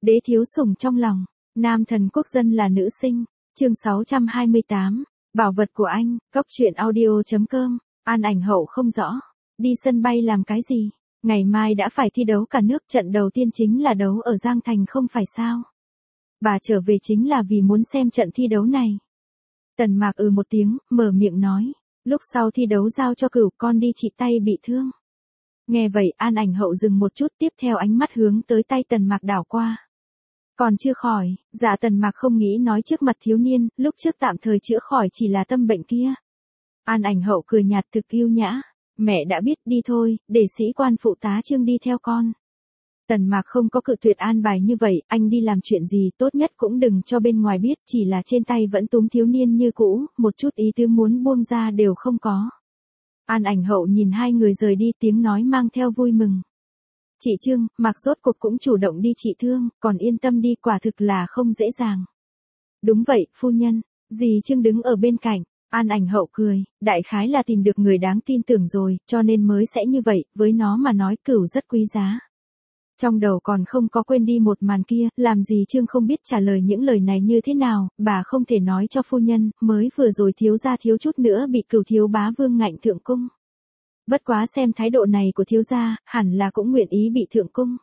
Đế thiếu sủng trong lòng, nam thần quốc dân là nữ sinh, chương 628, bảo vật của anh, góc truyện audio.com, An Ảnh Hậu không rõ, đi sân bay làm cái gì, ngày mai đã phải thi đấu cả nước, trận đầu tiên chính là đấu ở Giang Thành không phải sao. Bà trở về chính là vì muốn xem trận thi đấu này. Tần Mạc một tiếng, mở miệng nói, lúc sau thi đấu giao cho Cửu, con đi trị tay bị thương. Nghe vậy An Ảnh Hậu dừng một chút, tiếp theo ánh mắt hướng tới tay Tần Mạc đảo qua. Còn chưa khỏi, dạ. Tần Mạc không nghĩ nói trước mặt thiếu niên, lúc trước tạm thời chữa khỏi chỉ là tâm bệnh kia. An Ảnh Hậu cười nhạt thực yêu nhã, mẹ đã biết, đi thôi, để sĩ quan phụ tá Trương đi theo con. Tần Mạc không có cự tuyệt an bài như vậy, anh đi làm chuyện gì tốt nhất cũng đừng cho bên ngoài biết, chỉ là trên tay vẫn túm thiếu niên như cũ, một chút ý tứ muốn buông ra đều không có. An Ảnh Hậu nhìn hai người rời đi, tiếng nói mang theo vui mừng. Chị Trương, Mạc rốt cuộc cũng chủ động đi trị thương, còn yên tâm đi, quả thực là không dễ dàng. Đúng vậy, phu nhân, dì Trương đứng ở bên cạnh. An Ảnh Hậu cười, đại khái là tìm được người đáng tin tưởng rồi, cho nên mới sẽ như vậy, với nó mà nói Cửu rất quý giá. Trong đầu còn không có quên đi một màn kia, làm gì Trương không biết trả lời những lời này như thế nào, bà không thể nói cho phu nhân, mới vừa rồi thiếu gia thiếu chút nữa bị Cửu thiếu bá vương ngạnh thượng cung. Bất quá xem thái độ này của thiếu gia, hẳn là cũng nguyện ý bị thượng cung.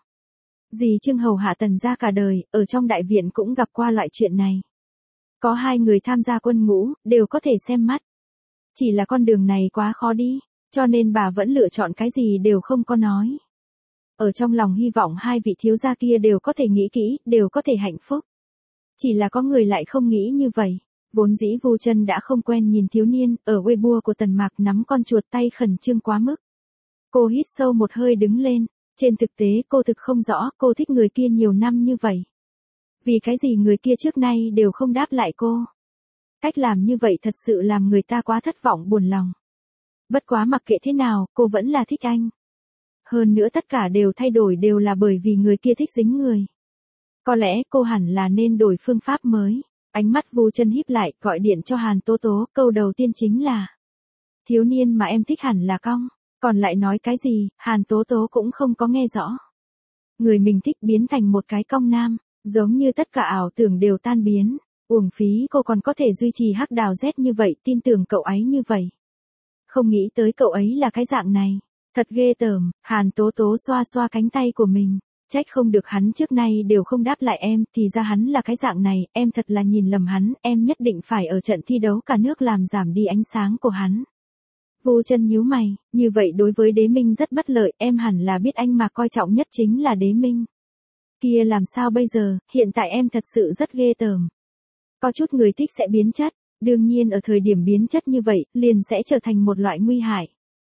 Dì Trương hầu hạ Tần gia cả đời, ở trong đại viện cũng gặp qua loại chuyện này. Có hai người tham gia quân ngũ, đều có thể xem mắt. Chỉ là con đường này quá khó đi, cho nên bà vẫn lựa chọn cái gì đều không có nói. Ở trong lòng hy vọng hai vị thiếu gia kia đều có thể nghĩ kỹ, đều có thể hạnh phúc. Chỉ là có người lại không nghĩ như vậy. Vốn dĩ Vu Chân đã không quen nhìn thiếu niên, ở Weibo của Tần Mạc nắm con chuột tay khẩn trương quá mức. Cô hít sâu một hơi đứng lên, trên thực tế cô thực không rõ cô thích người kia nhiều năm như vậy. Vì cái gì người kia trước nay đều không đáp lại cô. Cách làm như vậy thật sự làm người ta quá thất vọng buồn lòng. Bất quá mặc kệ thế nào, cô vẫn là thích anh. Hơn nữa tất cả đều thay đổi đều là bởi vì người kia thích dính người. Có lẽ cô hẳn là nên đổi phương pháp mới. Ánh mắt Vu Chân híp lại, gọi điện cho Hàn Tố Tố, câu đầu tiên chính là: thiếu niên mà em thích hẳn là Cong. Còn lại nói cái gì, Hàn Tố Tố cũng không có nghe rõ. Người mình thích biến thành một cái Cong nam, giống như tất cả ảo tưởng đều tan biến. Uổng phí cô còn có thể duy trì hắc đào Z như vậy, tin tưởng cậu ấy như vậy. Không nghĩ tới cậu ấy là cái dạng này. Thật ghê tởm. Hàn Tố Tố xoa xoa cánh tay của mình. Trách không được hắn trước nay đều không đáp lại em, thì ra hắn là cái dạng này, em thật là nhìn lầm hắn, em nhất định phải ở trận thi đấu cả nước làm giảm đi ánh sáng của hắn. Vu Chân nhíu mày, như vậy đối với Đế Minh rất bất lợi, em hẳn là biết anh mà coi trọng nhất chính là Đế Minh. Kia làm sao bây giờ, hiện tại em thật sự rất ghê tởm. Có chút người thích sẽ biến chất, đương nhiên ở thời điểm biến chất như vậy, liền sẽ trở thành một loại nguy hại.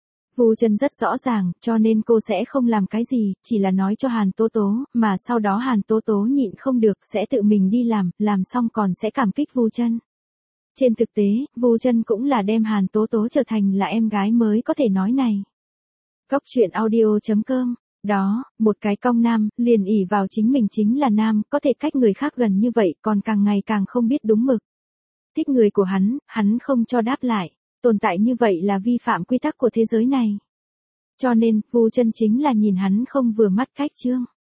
Vu Chân rất rõ ràng, cho nên cô sẽ không làm cái gì, chỉ là nói cho Hàn Tố Tố, mà sau đó Hàn Tố Tố nhịn không được, sẽ tự mình đi làm xong còn sẽ cảm kích Vu Chân. Trên thực tế, Vu Chân cũng là đem Hàn Tố Tố trở thành là em gái mới có thể nói này. Góc truyện audio.com, đó, một cái Cong nam, liền ỷ vào chính mình chính là nam, có thể cách người khác gần như vậy, còn càng ngày càng không biết đúng mực. Thích người của hắn không cho đáp lại. Tồn tại như vậy là vi phạm quy tắc của thế giới này. Cho nên, Vu Chân chính là nhìn hắn không vừa mắt cách Trương.